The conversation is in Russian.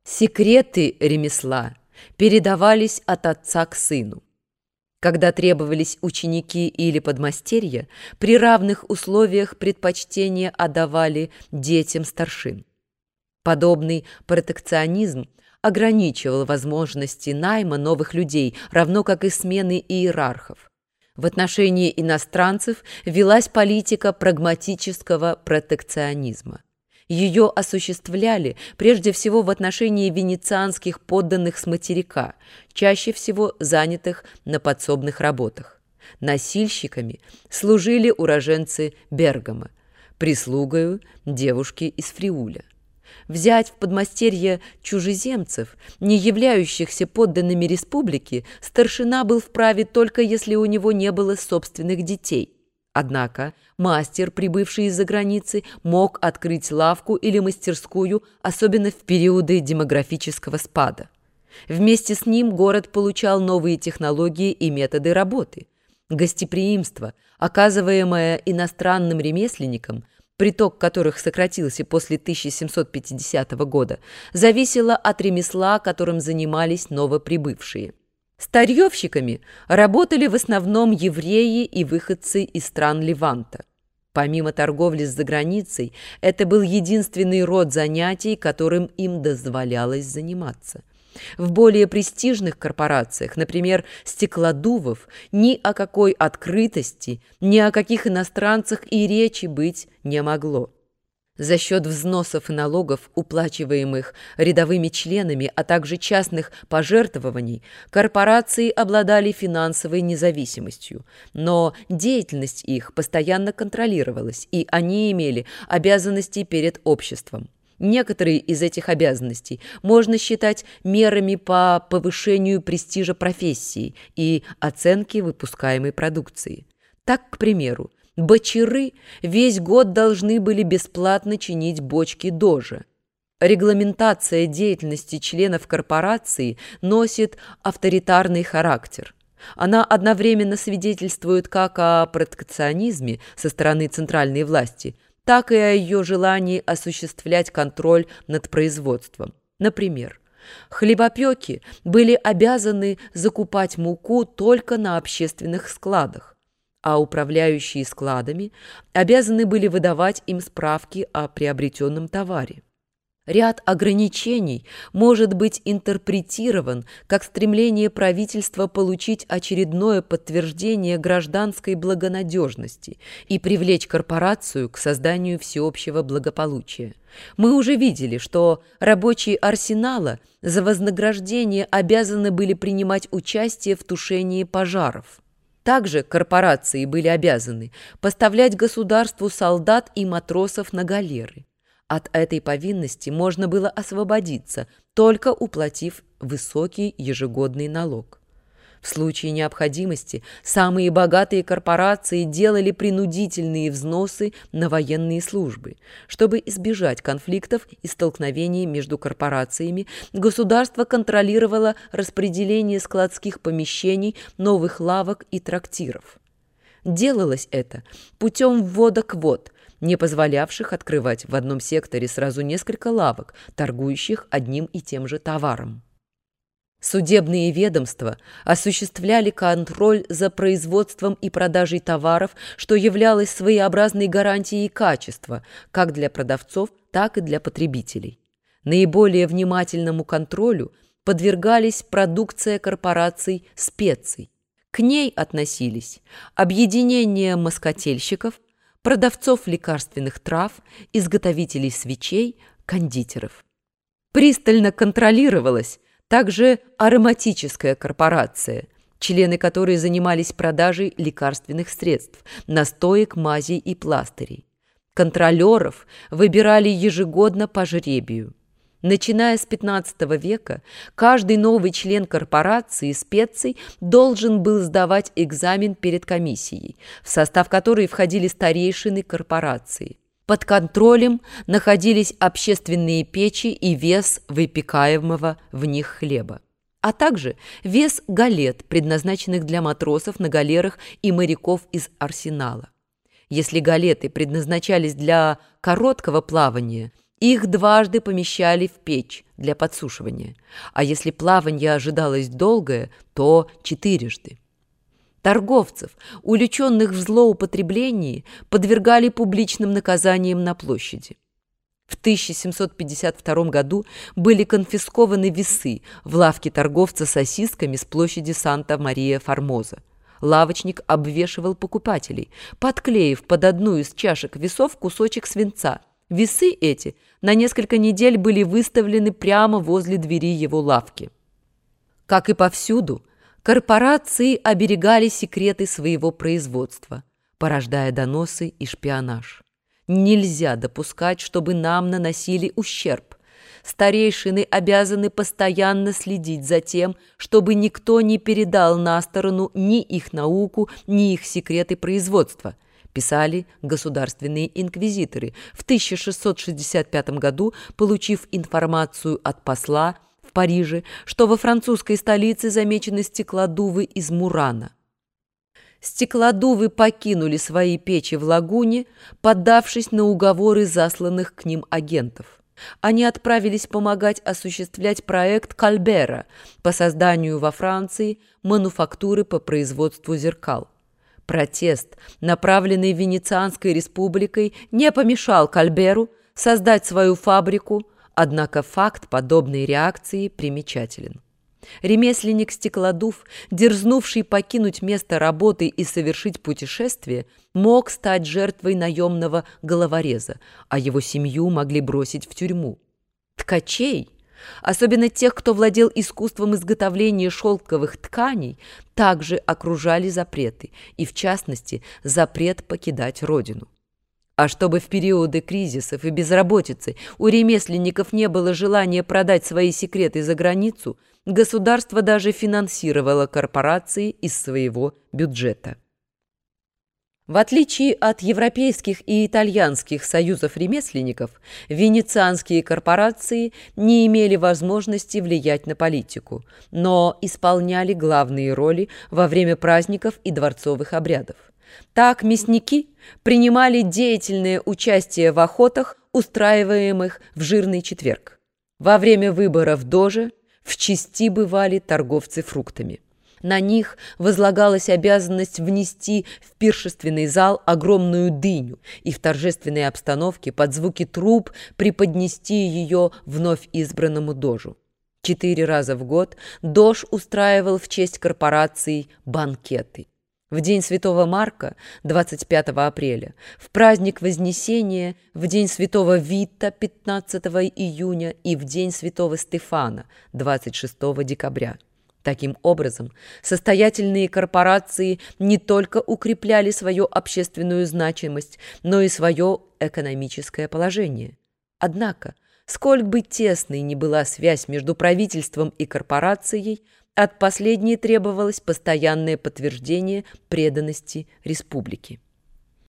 Секреты ремесла передавались от отца к сыну. Когда требовались ученики или подмастерья, при равных условиях предпочтение отдавали детям старшин. Подобный протекционизм ограничивал возможности найма новых людей, равно как и смены иерархов. В отношении иностранцев велась политика прагматического протекционизма. Ее осуществляли прежде всего в отношении венецианских подданных с материка, чаще всего занятых на подсобных работах. Носильщиками служили уроженцы Бергама, прислугою девушки из Фриуля. Взять в подмастерье чужеземцев, не являющихся подданными республики, старшина был вправе только если у него не было собственных детей. Однако мастер, прибывший из-за границы, мог открыть лавку или мастерскую, особенно в периоды демографического спада. Вместе с ним город получал новые технологии и методы работы. Гостеприимство, оказываемое иностранным ремесленникам, приток которых сократился после 1750 года, зависело от ремесла, которым занимались новоприбывшие. Старьевщиками работали в основном евреи и выходцы из стран Леванта. Помимо торговли с заграницей, это был единственный род занятий, которым им дозволялось заниматься. В более престижных корпорациях, например, стеклодувов, ни о какой открытости, ни о каких иностранцах и речи быть не могло. За счет взносов и налогов, уплачиваемых рядовыми членами, а также частных пожертвований, корпорации обладали финансовой независимостью, но деятельность их постоянно контролировалась, и они имели обязанности перед обществом. Некоторые из этих обязанностей можно считать мерами по повышению престижа профессии и оценки выпускаемой продукции. Так, к примеру, бочары весь год должны были бесплатно чинить бочки дожа. Регламентация деятельности членов корпорации носит авторитарный характер. Она одновременно свидетельствует как о протекционизме со стороны центральной власти, так и о ее желании осуществлять контроль над производством. Например, хлебопеки были обязаны закупать муку только на общественных складах, а управляющие складами обязаны были выдавать им справки о приобретенном товаре. Ряд ограничений может быть интерпретирован как стремление правительства получить очередное подтверждение гражданской благонадежности и привлечь корпорацию к созданию всеобщего благополучия. Мы уже видели, что рабочие арсенала за вознаграждение обязаны были принимать участие в тушении пожаров. Также корпорации были обязаны поставлять государству солдат и матросов на галеры. От этой повинности можно было освободиться, только уплатив высокий ежегодный налог. В случае необходимости самые богатые корпорации делали принудительные взносы на военные службы. Чтобы избежать конфликтов и столкновений между корпорациями, государство контролировало распределение складских помещений, новых лавок и трактиров. Делалось это путем ввода квот, не позволявших открывать в одном секторе сразу несколько лавок, торгующих одним и тем же товаром. Судебные ведомства осуществляли контроль за производством и продажей товаров, что являлось своеобразной гарантией качества как для продавцов, так и для потребителей. Наиболее внимательному контролю подвергались продукция корпораций специй. К ней относились объединение москотельщиков, продавцов лекарственных трав, изготовителей свечей, кондитеров. Пристально контролировалась также ароматическая корпорация, члены которой занимались продажей лекарственных средств, настоек, мазей и пластырей. Контролеров выбирали ежегодно по жребию. Начиная с XV века, каждый новый член корпорации специй должен был сдавать экзамен перед комиссией, в состав которой входили старейшины корпорации. Под контролем находились общественные печи и вес выпекаемого в них хлеба, а также вес галет, предназначенных для матросов на галерах и моряков из арсенала. Если галеты предназначались для короткого плавания, Их дважды помещали в печь для подсушивания, а если плавание ожидалось долгое, то 4. Торговцев, увлеченных в злоупотреблении, подвергали публичным наказаниям на площади. В 1752 году были конфискованы весы в лавке торговца сосисками с площади Санта-Мария-Формоза. Лавочник обвешивал покупателей, подклеив под одну из чашек весов кусочек свинца. Весы эти на несколько недель были выставлены прямо возле двери его лавки. Как и повсюду, корпорации оберегали секреты своего производства, порождая доносы и шпионаж. Нельзя допускать, чтобы нам наносили ущерб. Старейшины обязаны постоянно следить за тем, чтобы никто не передал на сторону ни их науку, ни их секреты производства, писали государственные инквизиторы в 1665 году, получив информацию от посла в Париже, что во французской столице замечены стеклодувы из Мурана. Стеклодувы покинули свои печи в лагуне, поддавшись на уговоры засланных к ним агентов. Они отправились помогать осуществлять проект Кальбера по созданию во Франции мануфактуры по производству зеркал. Протест, направленный Венецианской республикой, не помешал Кальберу создать свою фабрику, однако факт подобной реакции примечателен. Ремесленник-стеклодув, дерзнувший покинуть место работы и совершить путешествие, мог стать жертвой наемного головореза, а его семью могли бросить в тюрьму. Ткачей, особенно тех, кто владел искусством изготовления шелковых тканей, также окружали запреты, и в частности запрет покидать родину. А чтобы в периоды кризисов и безработицы у ремесленников не было желания продать свои секреты за границу, государство даже финансировало корпорации из своего бюджета. В отличие от европейских и итальянских союзов ремесленников, венецианские корпорации не имели возможности влиять на политику, но исполняли главные роли во время праздников и дворцовых обрядов. Так мясники принимали деятельное участие в охотах, устраиваемых в жирный четверг. Во время выборов дожа в части бывали торговцы фруктами. На них возлагалась обязанность внести в пиршественный зал огромную дыню и в торжественной обстановке под звуки труб преподнести ее вновь избранному дожу. 4 раза в год дож устраивал в честь корпораций банкеты. В день Святого Марка, 25 апреля, в праздник Вознесения, в день Святого Вита, 15 июня и в день Святого Стефана, 26 декабря. Таким образом, состоятельные корпорации не только укрепляли свою общественную значимость, но и свое экономическое положение. Однако, сколь бы тесной ни была связь между правительством и корпорацией, от последней требовалось постоянное подтверждение преданности республике.